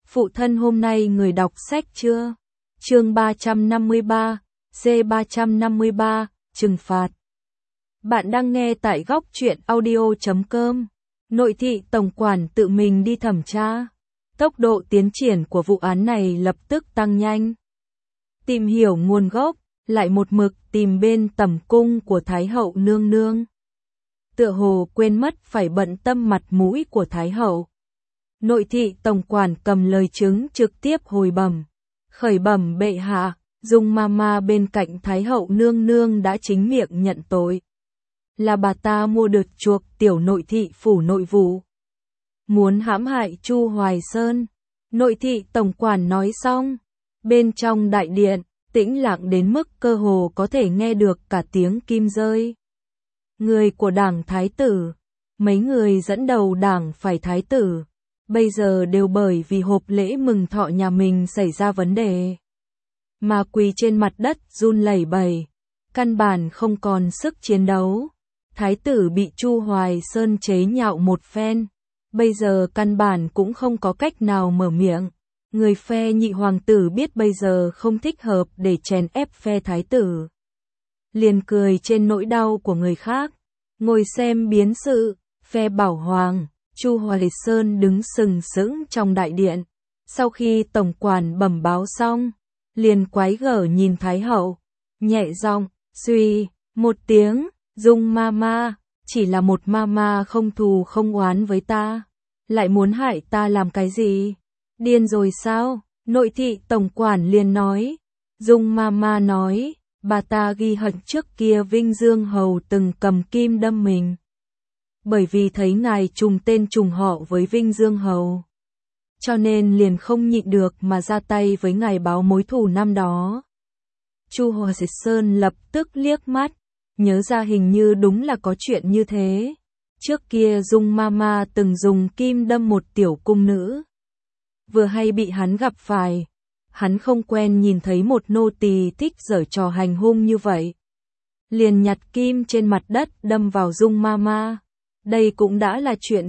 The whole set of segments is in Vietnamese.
Phụ thân hôm nay người đọc sách chưa? Chương 353, C353, trừng phạt. Bạn đang nghe tại góc truyện audio.com. Nội thị tổng quản tự mình đi thẩm tra. Tốc độ tiến triển của vụ án này lập tức tăng nhanh. Tìm hiểu nguồn gốc, lại một mực tìm bên tẩm cung của Thái hậu nương nương. Tựa hồ quên mất phải bận tâm mặt mũi của Thái hậu. Nội thị tổng quản cầm lời chứng trực tiếp hồi bẩm, khởi bẩm bệ hạ, Dung Mama bên cạnh Thái hậu nương nương đã chính miệng nhận tội. Là bà ta mua được chuộc tiểu nội thị phủ nội vụ, muốn hãm hại Chu Hoài Sơn. Nội thị tổng quản nói xong, bên trong đại điện, tĩnh lặng đến mức cơ hồ có thể nghe được cả tiếng kim rơi. Người của đảng Thái tử, mấy người dẫn đầu đảng phải Thái tử, bây giờ đều bởi vì hộp lễ mừng thọ nhà mình xảy ra vấn đề mà quỳ trên mặt đất run lẩy bẩy, căn bản không còn sức chiến đấu. Thái tử bị Chu Hoài Sơn chế nhạo một phen, bây giờ căn bản cũng không có cách nào mở miệng. Người phe nhị hoàng tử biết bây giờ không thích hợp để chèn ép phe thái tử, liền cười trên nỗi đau của người khác. Ngồi xem biến sự, phe bảo hoàng, Chu Hoài Sơn đứng sừng sững trong đại điện. Sau khi tổng quản bẩm báo xong, liền quái gở nhìn Thái hậu, nhẹ giọng, suy, một tiếng, Dung Mama, chỉ là một mama không thù không oán với ta, lại muốn hại ta làm cái gì? Điên rồi sao? Nội thị tổng quản liền nói. Dung Mama nói, bà ta ghi hận trước kia Vinh Dương Hầu từng cầm kim đâm mình. Bởi vì thấy ngài trùng tên trùng họ với Vinh Dương Hầu, cho nên liền không nhịn được mà ra tay với ngài báo mối thù năm đó. Chu Hoài Sơn lập tức liếc mắt, nhớ ra hình như đúng là có chuyện như thế. Trước kia Dung Mama từng dùng kim đâm một tiểu cung nữ, vừa hay bị hắn gặp phải. Hắn không quen nhìn thấy một nô tỳ thích giở trò hành hung như vậy, liền nhặt kim trên mặt đất đâm vào Dung Mama. Đây cũng đã là chuyện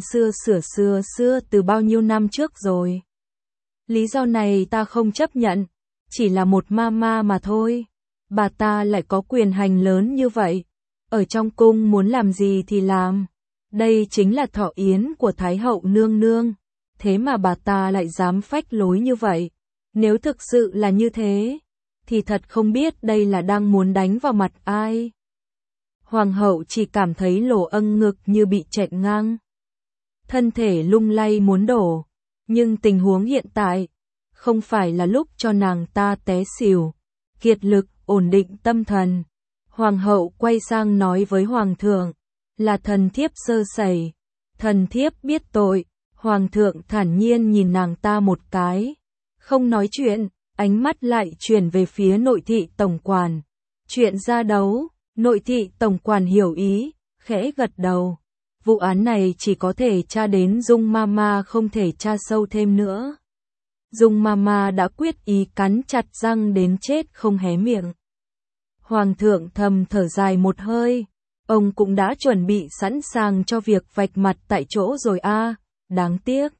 xưa từ bao nhiêu năm trước rồi. Lý do này ta không chấp nhận, chỉ là một mama mà thôi. Bà ta lại có quyền hành lớn như vậy, ở trong cung muốn làm gì thì làm. Đây chính là thọ yến của Thái hậu nương nương, thế mà bà ta lại dám phách lối như vậy. Nếu thực sự là như thế, thì thật không biết đây là đang muốn đánh vào mặt ai. Hoàng hậu chỉ cảm thấy lỗ ngực như bị chẹn ngang, thân thể lung lay muốn đổ, nhưng tình huống hiện tại không phải là lúc cho nàng ta té xỉu, kiệt lực ổn định tâm thần. Hoàng hậu quay sang nói với hoàng thượng, là thần thiếp sơ sẩy, thần thiếp biết tội. Hoàng thượng thản nhiên nhìn nàng ta một cái, không nói chuyện, ánh mắt lại chuyển về phía nội thị tổng quản. Chuyện ra đấu. Nội thị tổng quản hiểu ý, khẽ gật đầu. Vụ án này chỉ có thể tra đến Dung Mama, không thể tra sâu thêm nữa. Dung Mama đã quyết ý cắn chặt răng đến chết không hé miệng. Hoàng thượng thầm thở dài một hơi, ông cũng đã chuẩn bị sẵn sàng cho việc vạch mặt tại chỗ rồi a, đáng tiếc.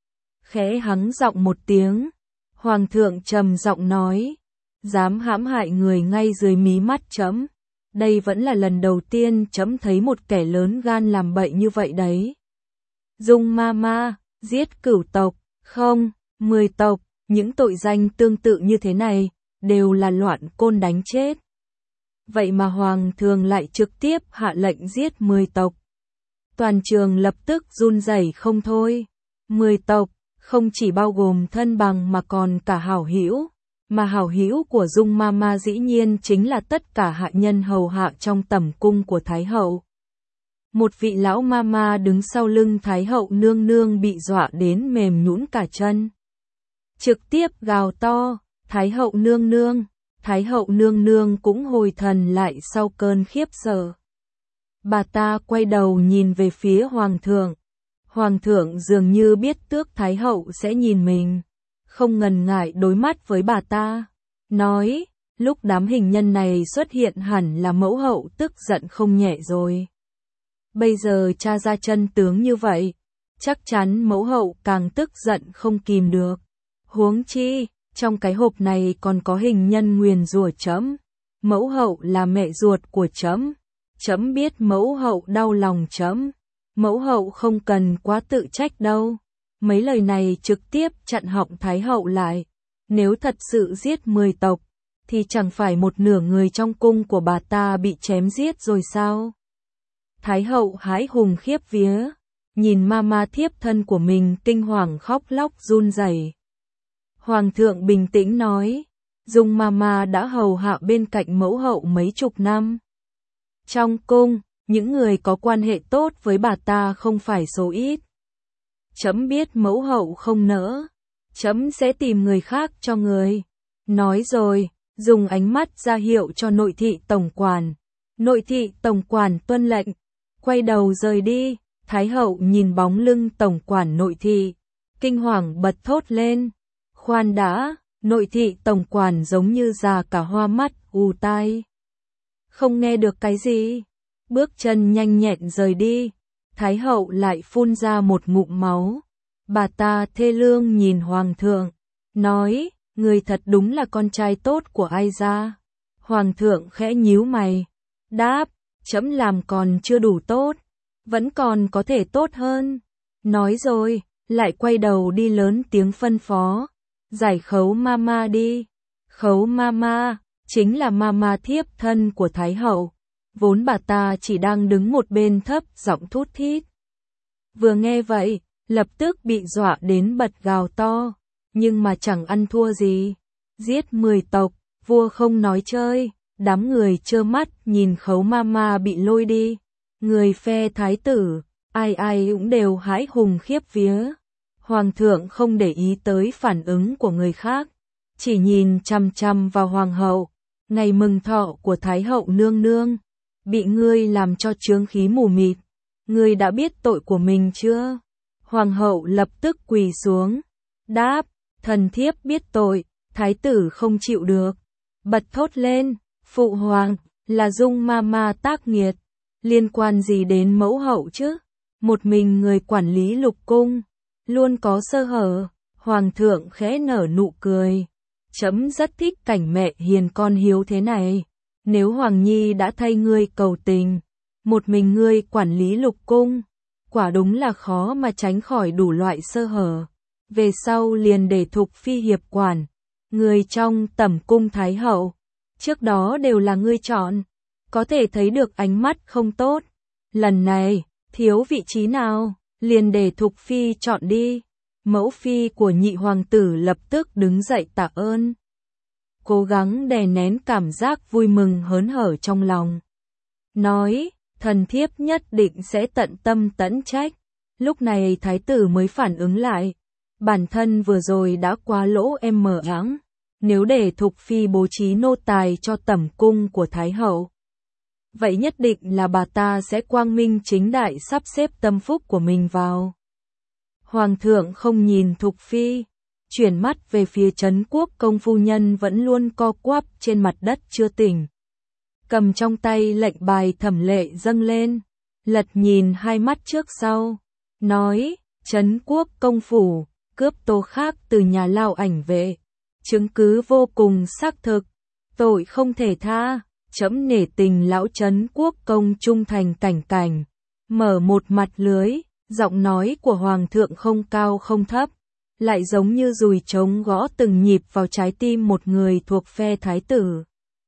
Khẽ hắng giọng một tiếng, hoàng thượng trầm giọng nói, dám hãm hại người ngay dưới mí mắt chấm. Đây vẫn là lần đầu tiên chấm thấy một kẻ lớn gan làm bậy như vậy đấy. Dung Mama, giết cửu tộc, không, 10 tộc, những tội danh tương tự như thế này, đều là loạn côn đánh chết. Vậy mà hoàng thượng lại trực tiếp hạ lệnh giết 10 tộc. Toàn trường lập tức run rẩy không thôi. 10 tộc, không chỉ bao gồm thân bằng mà còn cả hảo hữu. Mà hảo hữu của Dung Mama dĩ nhiên chính là tất cả hạ nhân hầu hạ trong tẩm cung của Thái hậu. Một vị lão mama đứng sau lưng Thái hậu nương nương bị dọa đến mềm nhũn cả chân. Trực tiếp gào to, Thái hậu nương nương. Thái hậu nương nương cũng hồi thần lại sau cơn khiếp sợ. Bà ta quay đầu nhìn về phía hoàng thượng. Hoàng thượng dường như biết tước Thái hậu sẽ nhìn mình, không ngần ngại đối mắt với bà ta, nói, lúc đám hình nhân này xuất hiện hẳn là mẫu hậu tức giận không nhẹ rồi. Bây giờ tra ra chân tướng như vậy, chắc chắn mẫu hậu càng tức giận không kìm được. Huống chi, trong cái hộp này còn có hình nhân nguyền rủa trẫm. Mẫu hậu là mẹ ruột của trẫm. Trẫm biết mẫu hậu đau lòng trẫm. Mẫu hậu không cần quá tự trách đâu. Mấy lời này trực tiếp chặn họng Thái hậu lại. Nếu thật sự giết 10 tộc, thì chẳng phải một nửa người trong cung của bà ta bị chém giết rồi sao? Thái hậu hãi hùng khiếp vía, nhìn mama thiếp thân của mình kinh hoàng khóc lóc run rẩy. Hoàng thượng bình tĩnh nói, Dung mama đã hầu hạ bên cạnh mẫu hậu mấy chục năm. Trong cung, những người có quan hệ tốt với bà ta không phải số ít. Trẫm biết mẫu hậu không nỡ, trẫm sẽ tìm người khác cho người. Nói rồi, dùng ánh mắt ra hiệu cho nội thị tổng quản. Nội thị tổng quản tuân lệnh, quay đầu rời đi. Thái hậu nhìn bóng lưng tổng quản nội thị, kinh hoàng bật thốt lên. Khoan đã, nội thị tổng quản giống như già cả hoa mắt, ù tai. Không nghe được cái gì. Bước chân nhanh nhẹn rời đi. Thái hậu lại phun ra một ngụm máu. Bà ta thê lương nhìn hoàng thượng, nói, người thật đúng là con trai tốt của ai ra. Hoàng thượng khẽ nhíu mày, đáp, trẫm làm còn chưa đủ tốt, vẫn còn có thể tốt hơn. Nói rồi, lại quay đầu đi lớn tiếng phân phó, giải khấu mama đi. Khấu mama, chính là mama thiếp thân của Thái hậu. Vốn bà ta chỉ đang đứng một bên thấp giọng thút thít. Vừa nghe vậy, lập tức bị dọa đến bật gào to, nhưng mà chẳng ăn thua gì. Giết 10 tộc, vua không nói chơi, đám người trơ mắt nhìn khấu mama bị lôi đi. Người phe thái tử, ai ai cũng đều hãi hùng khiếp vía. Hoàng thượng không để ý tới phản ứng của người khác, chỉ nhìn chằm chằm vào hoàng hậu. Ngày mừng thọ của Thái hậu nương nương, bị ngươi làm cho chướng khí mù mịt. Ngươi đã biết tội của mình chưa? Hoàng hậu lập tức quỳ xuống, đáp, thần thiếp biết tội. Thái tử không chịu được, bật thốt lên, phụ hoàng, là Dung mama tác nghiệt, liên quan gì đến mẫu hậu chứ? Một mình người quản lý lục cung, luôn có sơ hở. Hoàng thượng khẽ nở nụ cười, trẫm rất thích cảnh mẹ hiền con hiếu thế này. Nếu Hoàng Nhi đã thay ngươi cầu tình, một mình ngươi quản lý lục cung, quả đúng là khó mà tránh khỏi đủ loại sơ hở. Về sau liền để Thục Phi hiệp quản, người trong tẩm cung Thái hậu, trước đó đều là ngươi chọn, có thể thấy được ánh mắt không tốt. Lần này, thiếu vị trí nào, liền để Thục Phi chọn đi. Mẫu phi của nhị hoàng tử lập tức đứng dậy tạ ơn, cố gắng đè nén cảm giác vui mừng hớn hở trong lòng. Nói, thần thiếp nhất định sẽ tận tâm tận trách. Lúc này thái tử mới phản ứng lại, bản thân vừa rồi đã quá lỗ em mờ áng. Nếu để Thục Phi bố trí nô tài cho tẩm cung của Thái hậu, vậy nhất định là bà ta sẽ quang minh chính đại sắp xếp tâm phúc của mình vào. Hoàng thượng không nhìn Thục Phi, chuyển mắt về phía Trấn Quốc công phu nhân vẫn luôn co quắp trên mặt đất chưa tỉnh. Cầm trong tay lệnh bài thẩm lệ dâng lên, lật nhìn hai mắt trước sau, nói, Trấn Quốc công phủ, cướp Tô Khác từ nhà lao ảnh vệ, chứng cứ vô cùng xác thực, tội không thể tha, trẫm nể tình lão Trấn Quốc công trung thành cảnh cảnh. Mở một mặt lưới, giọng nói của Hoàng thượng không cao không thấp, lại giống như dùi trống gõ từng nhịp vào trái tim một người thuộc phe thái tử.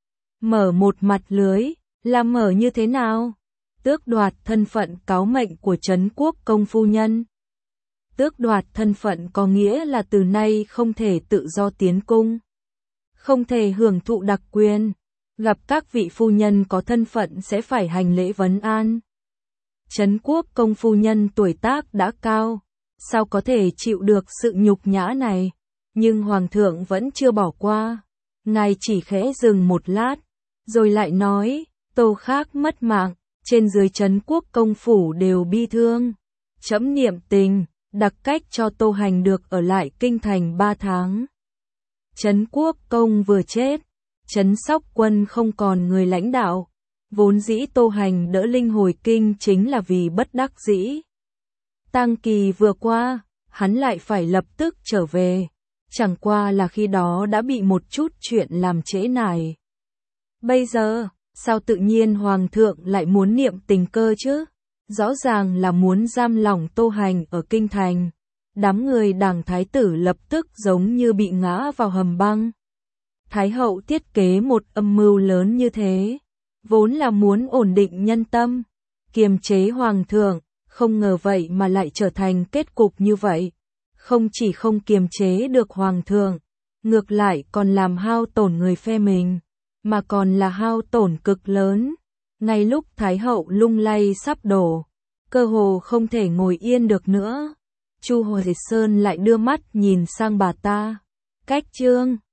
Mở một mặt lưới, là mở như thế nào? Tước đoạt thân phận cáo mệnh của Trấn Quốc công phu nhân. Tước đoạt thân phận có nghĩa là từ nay không thể tự do tiến cung, không thể hưởng thụ đặc quyền, gặp các vị phu nhân có thân phận sẽ phải hành lễ vấn an. Trấn Quốc công phu nhân tuổi tác đã cao, sao có thể chịu được sự nhục nhã này? Nhưng Hoàng thượng vẫn chưa bỏ qua. Ngài chỉ khẽ dừng một lát, rồi lại nói, Tô Khác mất mạng, trên dưới Trấn Quốc công phủ đều bi thương. Trẫm niệm tình, đặc cách cho Tô Hành được ở lại kinh thành 3 tháng. Trấn Quốc công vừa chết, Trấn Sóc quân không còn người lãnh đạo. Vốn dĩ Tô Hành đỡ Linh hồi kinh chính là vì bất đắc dĩ. Tang kỳ vừa qua, hắn lại phải lập tức trở về. chẳng qua là khi đó đã bị một chút chuyện làm trễ nải. Bây giờ, sao tự nhiên Hoàng thượng lại muốn niệm tình cơ chứ? Rõ ràng là muốn giam lỏng Tô Hành ở kinh thành. Đám người đảng thái tử lập tức giống như bị ngã vào hầm băng. Thái hậu thiết kế một âm mưu lớn như thế, vốn là muốn ổn định nhân tâm, kiềm chế Hoàng thượng, không ngờ vậy mà lại trở thành kết cục như vậy. Không chỉ không kiềm chế được Hoàng thượng, ngược lại còn làm hao tổn người phe mình, mà còn là hao tổn cực lớn. Ngay lúc Thái hậu lung lay sắp đổ, cơ hồ không thể ngồi yên được nữa, Chu Hồi Sơn lại đưa mắt nhìn sang bà ta. Cách Trương